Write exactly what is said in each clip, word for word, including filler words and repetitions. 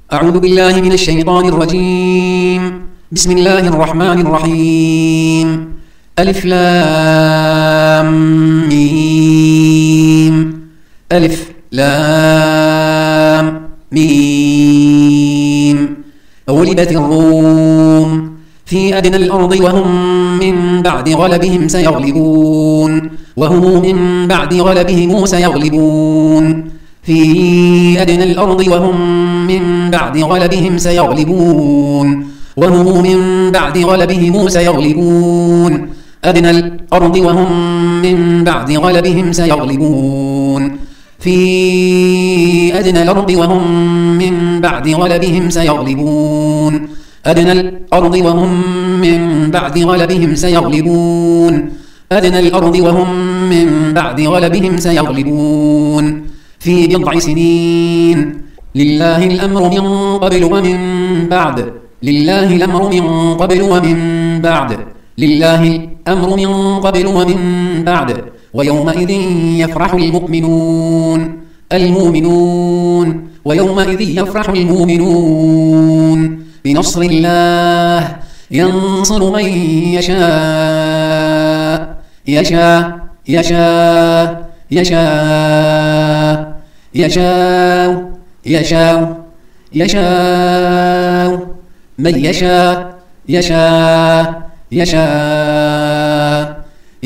أعوذ بالله من الشيطان الرجيم. بسم الله الرحمن الرحيم. ألف لام ميم. ألف لام ميم. غلبت الروم في أدنى الأرض وهم من بعد غلبهم سيغلبون وهم من بعد غلبهم سيغلبون في أدنى الأرض وهم من بعد غلبهم سيغلبون وهم من بعد غلبهم سيغلبون أدنى الأرض وهم من بعد غلبهم سيغلبون في أدنى الأرض وهم من بعد غلبهم سيغلبون أدنى الأرض وهم من بعد غلبهم سيغلبون أدنى الأرض وهم من بعد غلبهم سيغلبون في بضع سنين لله الأمر من قبل ومن بعد لله الأمر من قبل ومن بعد لله الأمر من قبل ومن بعد ويومئذ يفرح المؤمنون المؤمنون ويومئذ يفرح المؤمنون بنصر الله ينصر من يشاء يشاء يشاء يشاء يشاء يشاء يشاء من يشاء يشاء يشاء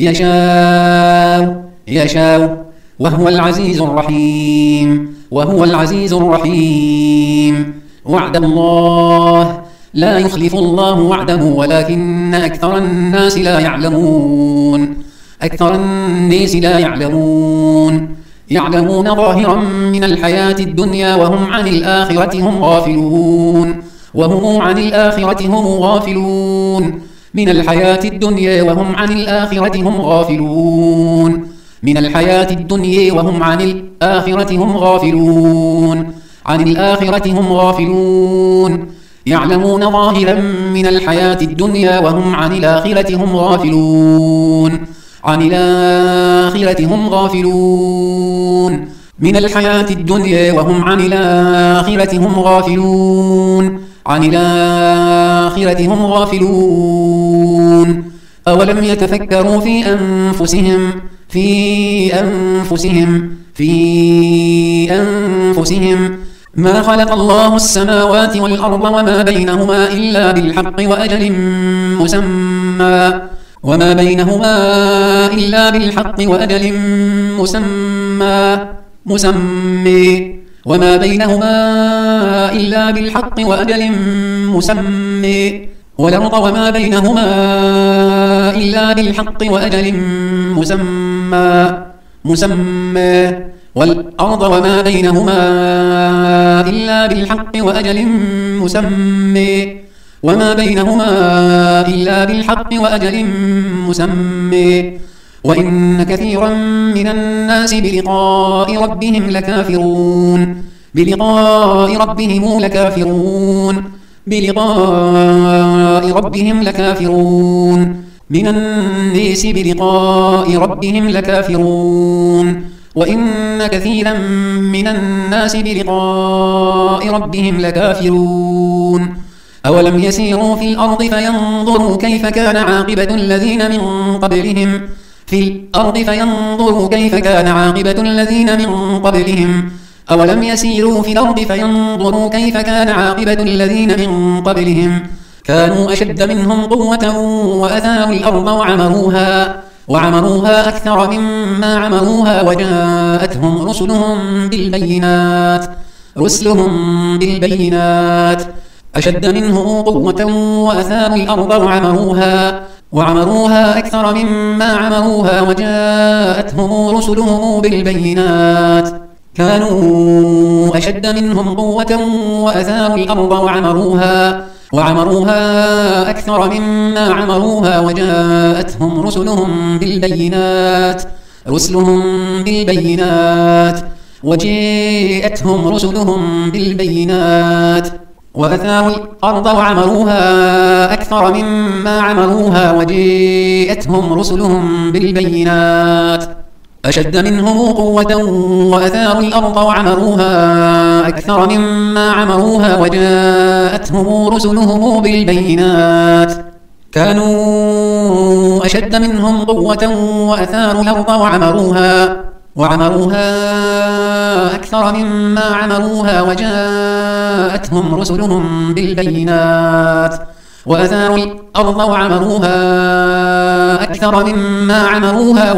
يشاء يشاء وهو العزيز الرحيم وهو العزيز الرحيم. وعد الله لا يخلف الله وعده ولكن أكثر الناس لا يعلمون أكثر الناس لا يعلمون يعلمون ظاهرا من الحياة الدنيا وهم عن الآخرة هم غافلون وهم عن الآخرة هم غافلون من الحياة الدنيا وهم عن الآخرة هم غافلون من الحياة الدنيا وهم عن الآخرة هم غافلون عن الآخرة هم غافلون يعلمون ظاهرا من الحياة الدنيا وهم عن الآخرة هم غافلون عن الآخرة هم غافلون من الحياة الدنيا وهم عن الآخرة هم غافلون عن الآخرة هم غافلون أولم يتفكروا في أنفسهم في أنفسهم في أنفسهم ما خلق الله السماوات والأرض وما بينهما إلا بالحق وأجل مسمى وما بينهما إلا بالحق وأجل مسمى مسمى وما بينهما إلا بالحق وأجل مسمى والأرض وما بينهما إلا بالحق وأجل مسمى مسمى والأرض وما بينهما إلا بالحق وأجل مسمى وما بينهما إلا بالحق وأجل مسمى وإن كثيرا من الناس بلقاء ربهم لكافرون بلقاء ربهم لكافرون بلقاء ربهم لكافرون من الناس بلقاء ربهم لكافرون وإن كثيرا من الناس بلقاء ربهم لكافرون أولم يسيروا في الأرض فينظروا كيف كان عاقبة الذين من قبلهم في الأرض فينظروا كيف كان عاقبة الذين من قبلهم أولم يسيروا في الأرض فينظروا كيف كان عاقبة الذين من قبلهم كانوا أشد منهم قوة وأثاروا الأرض وعمروها وعمروها أكثر مما عمروها وجاءتهم رسلهم بالبينات رسلهم بالبينات أشد منهم قوة وأثاروا الأرض وعمروها وعمروها أكثر مما عمروها وجاءتهم رسلهم بالبينات كانوا أشد منهم قوة وأثاروا الأرض وعمروها وعمروها أكثر مما عمروها وجاءتهم رسلهم بالبينات رسلهم بالبينات وجاءتهم رسلهم بالبينات وأثاروا الأرض وعمروها أكثر مما عمروها وجاءتهم رسلهم بالبينات أشد منهم قوة وأثاروا الأرض وعمروها أكثر مما عمروها وجاءتهم رسلهم بالبينات كانوا أشد منهم قوة وأثاروا الأرض وعمروها وعمروها أكثر مما عمروها وجاءتهم رسلهم بالبينات وأثاروا الأرض وعمروها أكثر مما عمروها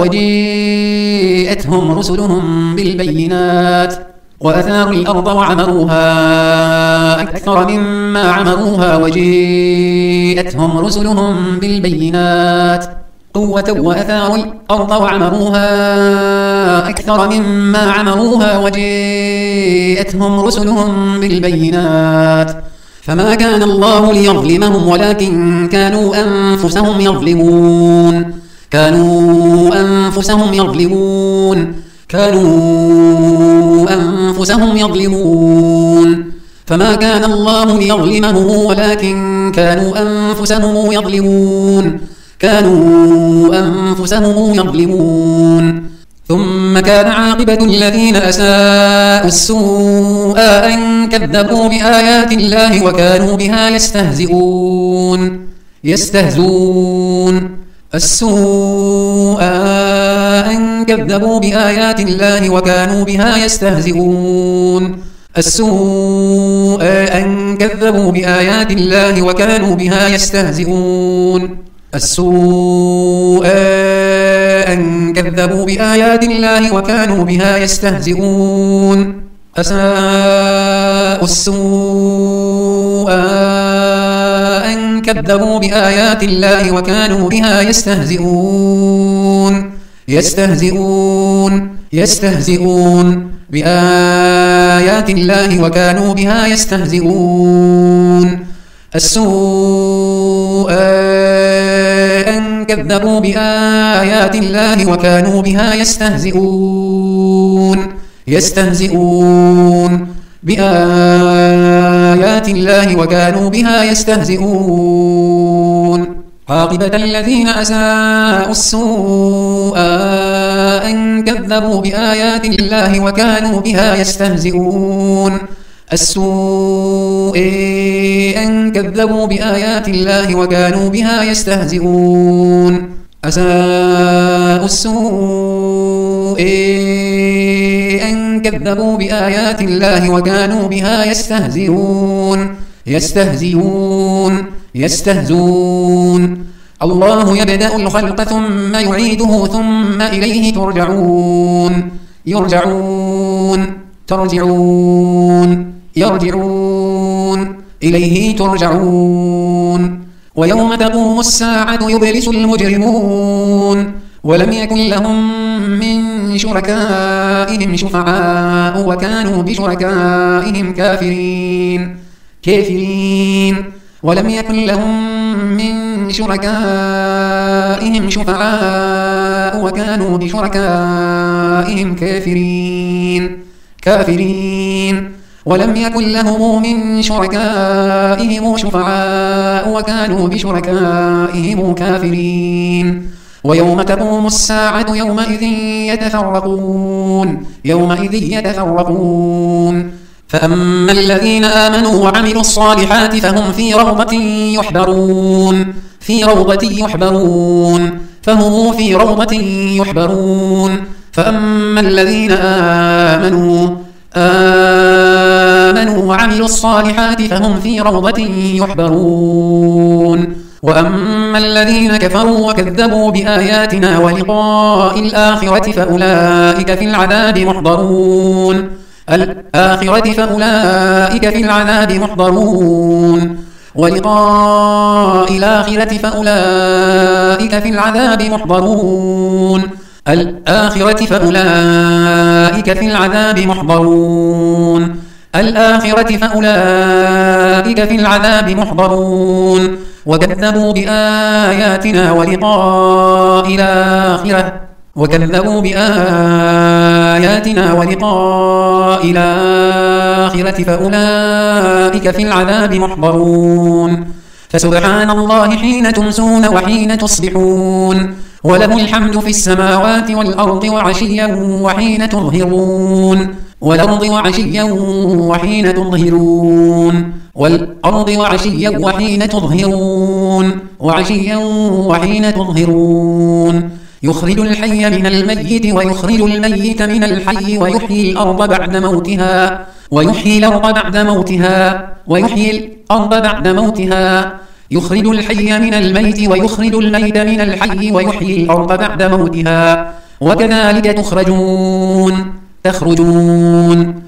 وجاءتهم رسلهم بالبينات وأثاروا الأرض وعمروها أكثر مما عمروها وجاءتهم رسلهم بالبينات قوة وأثاروا الأرض وعمروها أكثر مما عمروها وجاءتهم رسلهم بالبينات فما كان الله ليظلمهم ولكن كانوا أنفسهم يظلمون كانوا أنفسهم يظلمون كانوا أنفسهم يظلمون فما كان الله ليظلمهم ولكن كانوا أنفسهم يظلمون كانوا أنفسهم يظلمون ثم كان عاقبة الذين أساءوا السوء أن كذبوا بآيات الله وكانوا بها يستهزئون يستهزئون السوء أن كذبوا بآيات الله وكانوا بها يستهزئون السوء أن كذبوا بآيات الله وكانوا بها يستهزئون السوء أن كذبوا بآيات الله وكانوا بها يستهزئون أساءوا السوء أن كذبوا بآيات الله وكانوا بها يستهزئون يستهزئون يستهزئون بآيات الله وكانوا بها يستهزئون السوء أن كذبوا بآيات الله وكانوا بها يستهزئون يستهزئون بآيات الله وكانوا بها يستهزئون عاقبة الذين أساءوا السوء أن كذبوا بآيات الله وكانوا بها يستهزئون السوء أن كذبوا بآيات الله وكانوا بها يستهزئون أساءوا السوء أن كذبوا بآيات الله وكانوا بها يستهزئون يستهزئون يستهزئون الله يبدأ الخلق ثم يعيده ثم إليه ترجعون يرجعون ترجعون يرجعون إليه ترجعون ويوم تقوم الساعة يبلس المجرمون ولم يكن لهم من شركائهم شفعاء وكانوا بشركائهم كافرين كافرين ولم يكن لهم من شركائهم شفعاء وكانوا بشركائهم كافرين كافرين ولم يكن لهم من شركائهم شفعاء وكانوا بشركائهم كافرين ويوم تقوم الساعة يومئذ يتفرقون يومئذ يتفرقون فأما الذين آمنوا وعملوا الصالحات فهم في روضة يحبرون في روضة يحبرون فهم في روضة يحبرون فأما الذين آمنوا آمنوا وعملوا الصالحات فهم في روضة يحبرون وأما الذين كفروا وكذبوا بآياتنا ولقاء الآخرة فأولئك في العذاب محضرون الآخرة فأولئك في العذاب محضرون ولقاء الآخرة فأولئك في العذاب محضرون الآخرة فأولئك في العذاب محضرون الآخرة فأولئك في العذاب محضرون وكذبوا بآياتنا ولقاء الآخرة وكذبوا بآياتنا ولقاء الآخرة فأولئك في العذاب محضرون فسبحان الله حين تمسون وحين تصبحون وله الحمد في السماوات والأرض وعشيا وحين تظهرون والأرض وعشيا وحين تظهرون والأرض وعشيا وحين تظهرون وعشيا وحين تظهرون يخرج الحي من الميت ويخرج الميت من الحي ويحيي الأرض بعد موتها ويحيي الأرض بعد موتها ويحيي الأرض بعد موتها يخرج الحي من الميت ويخرج الميت من الحي ويحيي الأرض بعد موتها وكذلك تخرجون تخرجون